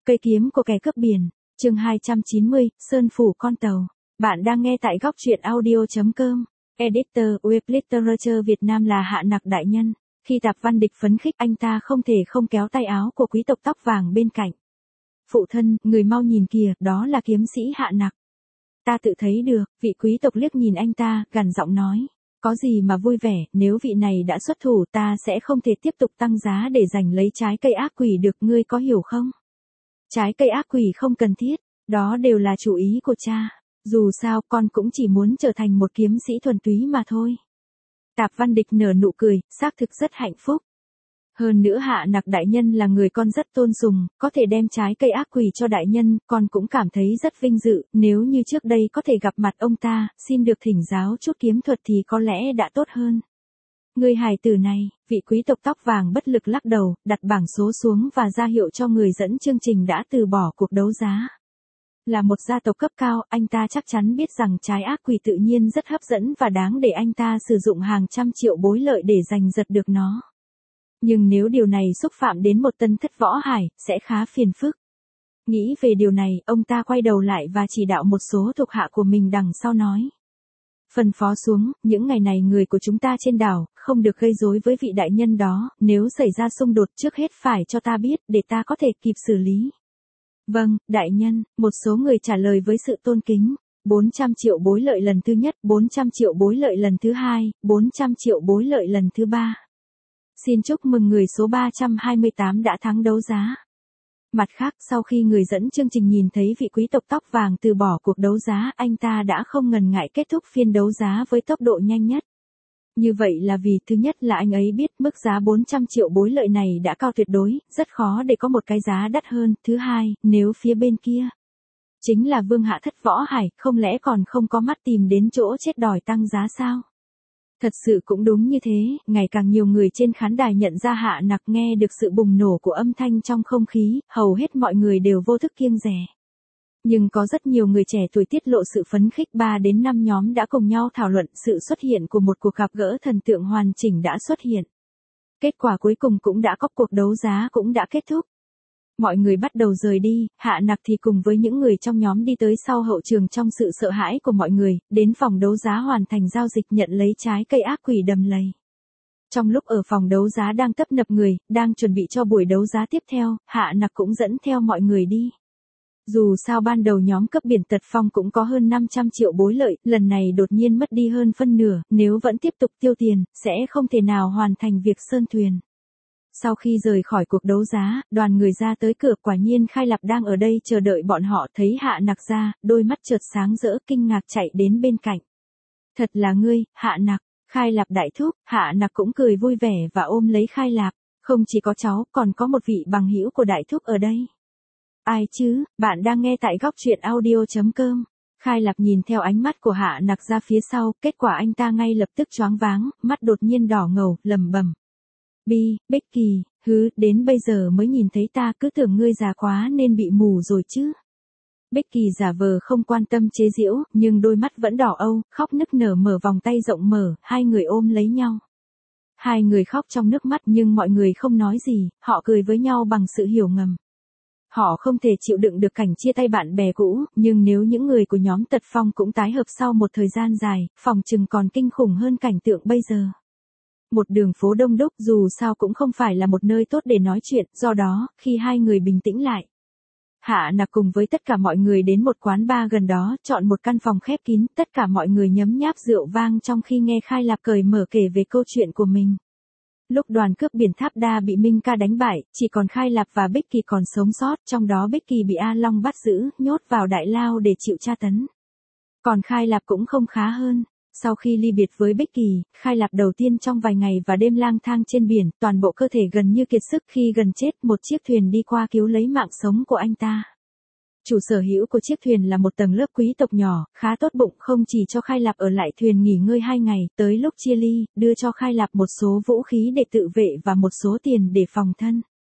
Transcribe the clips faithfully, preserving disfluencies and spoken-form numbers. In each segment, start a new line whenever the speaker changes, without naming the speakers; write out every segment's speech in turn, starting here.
Cây kiếm của kẻ cướp biển, chương hai trăm chín mươi, Sơn phủ con tàu. Bạn đang nghe tại góc truyện audio chấm com. Editor, Web Literature Việt Nam là Hạ Nặc đại nhân. Khi Tạp Văn Địch phấn khích, anh ta không thể không kéo tay áo của quý tộc tóc vàng bên cạnh. Phụ thân, người mau nhìn kìa, đó là kiếm sĩ Hạ Nặc. Ta tự thấy được, vị quý tộc liếc nhìn anh ta, gằn giọng nói. Có gì mà vui vẻ, nếu vị này đã xuất thủ ta sẽ không thể tiếp tục tăng giá để giành lấy trái cây ác quỷ được, ngươi có hiểu không? Trái cây ác quỷ không cần thiết, đó đều là chủ ý của cha. Dù sao con cũng chỉ muốn trở thành một kiếm sĩ thuần túy mà thôi. Tạp Văn Địch nở nụ cười, xác thực rất hạnh phúc. Hơn nữa Hạ Nặc đại nhân là người con rất tôn sùng, có thể đem trái cây ác quỷ cho đại nhân, con cũng cảm thấy rất vinh dự, nếu như trước đây có thể gặp mặt ông ta, xin được thỉnh giáo chút kiếm thuật thì có lẽ đã tốt hơn. Người hài tử này, vị quý tộc tóc vàng bất lực lắc đầu, đặt bảng số xuống và ra hiệu cho người dẫn chương trình đã từ bỏ cuộc đấu giá. Là một gia tộc cấp cao, anh ta chắc chắn biết rằng trái ác quỷ tự nhiên rất hấp dẫn và đáng để anh ta sử dụng hàng trăm triệu bối lợi để giành giật được nó. Nhưng nếu điều này xúc phạm đến một tân thất võ hải, sẽ khá phiền phức. Nghĩ về điều này, ông ta quay đầu lại và chỉ đạo một số thuộc hạ của mình đằng sau nói. Phân phó xuống, những ngày này người của chúng ta trên đảo, không được gây rối với vị đại nhân đó, nếu xảy ra xung đột trước hết phải cho ta biết, để ta có thể kịp xử lý. Vâng, đại nhân, một số người trả lời với sự tôn kính. bốn trăm triệu bối lợi lần thứ nhất, bốn trăm triệu bối lợi lần thứ hai, bốn trăm triệu bối lợi lần thứ ba. Xin chúc mừng người số ba trăm hai mươi tám đã thắng đấu giá. Mặt khác, sau khi người dẫn chương trình nhìn thấy vị quý tộc tóc vàng từ bỏ cuộc đấu giá, anh ta đã không ngần ngại kết thúc phiên đấu giá với tốc độ nhanh nhất. Như vậy là vì thứ nhất là anh ấy biết mức giá bốn trăm triệu bối lợi này đã cao tuyệt đối, rất khó để có một cái giá đắt hơn. Thứ hai, nếu phía bên kia chính là vương hạ thất võ hải, không lẽ còn không có mắt tìm đến chỗ chết đòi tăng giá sao? Thật sự cũng đúng như thế, ngày càng nhiều người trên khán đài nhận ra Hạ Nặc nghe được sự bùng nổ của âm thanh trong không khí, hầu hết mọi người đều vô thức kiêng dè. Nhưng có rất nhiều người trẻ tuổi tiết lộ sự phấn khích, ba đến năm nhóm đã cùng nhau thảo luận, sự xuất hiện của một cuộc gặp gỡ thần tượng hoàn chỉnh đã xuất hiện. Kết quả cuối cùng cũng đã có, cuộc đấu giá cũng đã kết thúc. Mọi người bắt đầu rời đi, Hạ Nặc thì cùng với những người trong nhóm đi tới sau hậu trường trong sự sợ hãi của mọi người, đến phòng đấu giá hoàn thành giao dịch nhận lấy trái cây ác quỷ đầm lầy. Trong lúc ở phòng đấu giá đang tấp nập người, đang chuẩn bị cho buổi đấu giá tiếp theo, Hạ Nặc cũng dẫn theo mọi người đi. Dù sao ban đầu nhóm cướp biển Tật Phong cũng có hơn năm trăm triệu bối lợi, lần này đột nhiên mất đi hơn phân nửa, nếu vẫn tiếp tục tiêu tiền, sẽ không thể nào hoàn thành việc sơn thuyền. Sau khi rời khỏi cuộc đấu giá, đoàn người ra tới cửa, quả nhiên Khai Lạp đang ở đây chờ đợi bọn họ, thấy Hạ Nặc ra, đôi mắt chợt sáng rỡ, kinh ngạc chạy đến bên cạnh. Thật là ngươi, Hạ Nặc, Khai Lạp đại thúc. Hạ Nặc cũng cười vui vẻ và ôm lấy Khai Lạp, không chỉ có cháu, còn có một vị bằng hữu của đại thúc ở đây. Ai chứ, bạn đang nghe tại góc truyện audio chấm com. Khai Lạp nhìn theo ánh mắt của Hạ Nặc ra phía sau, kết quả anh ta ngay lập tức choáng váng, mắt đột nhiên đỏ ngầu, lẩm bẩm. Bi, Becky, hứ, đến bây giờ mới nhìn thấy ta, cứ tưởng ngươi già quá nên bị mù rồi chứ. Becky giả vờ không quan tâm chế giễu, nhưng đôi mắt vẫn đỏ âu, khóc nức nở, mở vòng tay rộng mở, hai người ôm lấy nhau. Hai người khóc trong nước mắt nhưng mọi người không nói gì, họ cười với nhau bằng sự hiểu ngầm. Họ không thể chịu đựng được cảnh chia tay bạn bè cũ, nhưng nếu những người của nhóm Tật Phong cũng tái hợp sau một thời gian dài, phòng chừng còn kinh khủng hơn cảnh tượng bây giờ. Một đường phố đông đúc, dù sao cũng không phải là một nơi tốt để nói chuyện, do đó, khi hai người bình tĩnh lại, Hạ Nặc cùng với tất cả mọi người đến một quán bar gần đó, chọn một căn phòng khép kín, tất cả mọi người nhấm nháp rượu vang trong khi nghe Khai Lạp cởi mở kể về câu chuyện của mình. Lúc đoàn cướp biển Tháp Đa bị Minh Ca đánh bại, chỉ còn Khai Lạp và Becky còn sống sót, trong đó Becky bị A Long bắt giữ, nhốt vào đại lao để chịu tra tấn. Còn Khai Lạp cũng không khá hơn. Sau khi ly biệt với Becky, Khai Lạp đầu tiên trong vài ngày và đêm lang thang trên biển, toàn bộ cơ thể gần như kiệt sức, khi gần chết, một chiếc thuyền đi qua cứu lấy mạng sống của anh ta. Chủ sở hữu của chiếc thuyền là một tầng lớp quý tộc nhỏ, khá tốt bụng, không chỉ cho Khai Lạp ở lại thuyền nghỉ ngơi hai ngày, tới lúc chia ly, đưa cho Khai Lạp một số vũ khí để tự vệ và một số tiền để phòng thân.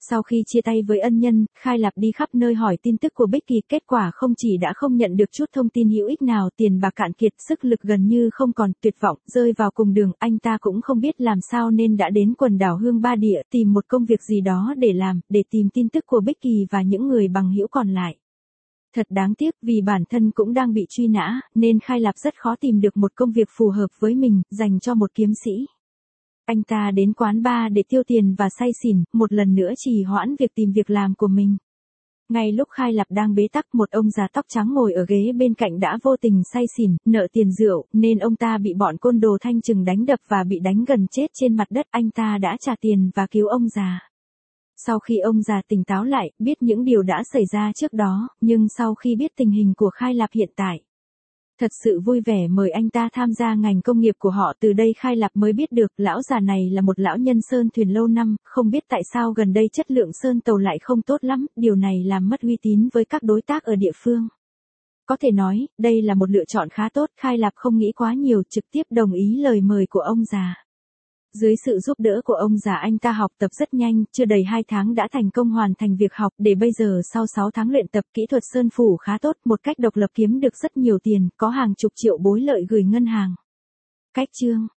Sau khi chia tay với ân nhân, Khai Lạp đi khắp nơi hỏi tin tức của Bích Kỳ, kết quả không chỉ đã không nhận được chút thông tin hữu ích nào, tiền bạc cạn kiệt, sức lực gần như không còn, tuyệt vọng, rơi vào cùng đường, anh ta cũng không biết làm sao nên đã đến quần đảo Hương Ba Địa, tìm một công việc gì đó để làm, để tìm tin tức của Bích Kỳ và những người bằng hữu còn lại. Thật đáng tiếc, vì bản thân cũng đang bị truy nã, nên Khai Lạp rất khó tìm được một công việc phù hợp với mình, dành cho một kiếm sĩ. Anh ta đến quán bar để tiêu tiền và say xỉn, một lần nữa trì hoãn việc tìm việc làm của mình. Ngay lúc Khai Lạp đang bế tắc, một ông già tóc trắng ngồi ở ghế bên cạnh đã vô tình say xỉn, nợ tiền rượu, nên ông ta bị bọn côn đồ thanh trừng đánh đập và bị đánh gần chết trên mặt đất. Anh ta đã trả tiền và cứu ông già. Sau khi ông già tỉnh táo lại, biết những điều đã xảy ra trước đó, nhưng sau khi biết tình hình của Khai Lạp hiện tại, thật sự vui vẻ mời anh ta tham gia ngành công nghiệp của họ. Từ đây Khai Lạp mới biết được, lão già này là một lão nhân sơn thuyền lâu năm, không biết tại sao gần đây chất lượng sơn tàu lại không tốt lắm, điều này làm mất uy tín với các đối tác ở địa phương. Có thể nói, đây là một lựa chọn khá tốt, Khai Lạp không nghĩ quá nhiều, trực tiếp đồng ý lời mời của ông già. Dưới sự giúp đỡ của ông già, anh ta học tập rất nhanh, chưa đầy hai tháng đã thành công hoàn thành việc học, để bây giờ sau sáu tháng luyện tập, kỹ thuật sơn phủ khá tốt, một cách độc lập kiếm được rất nhiều tiền, có hàng chục triệu bối lợi gửi ngân hàng. Cách chương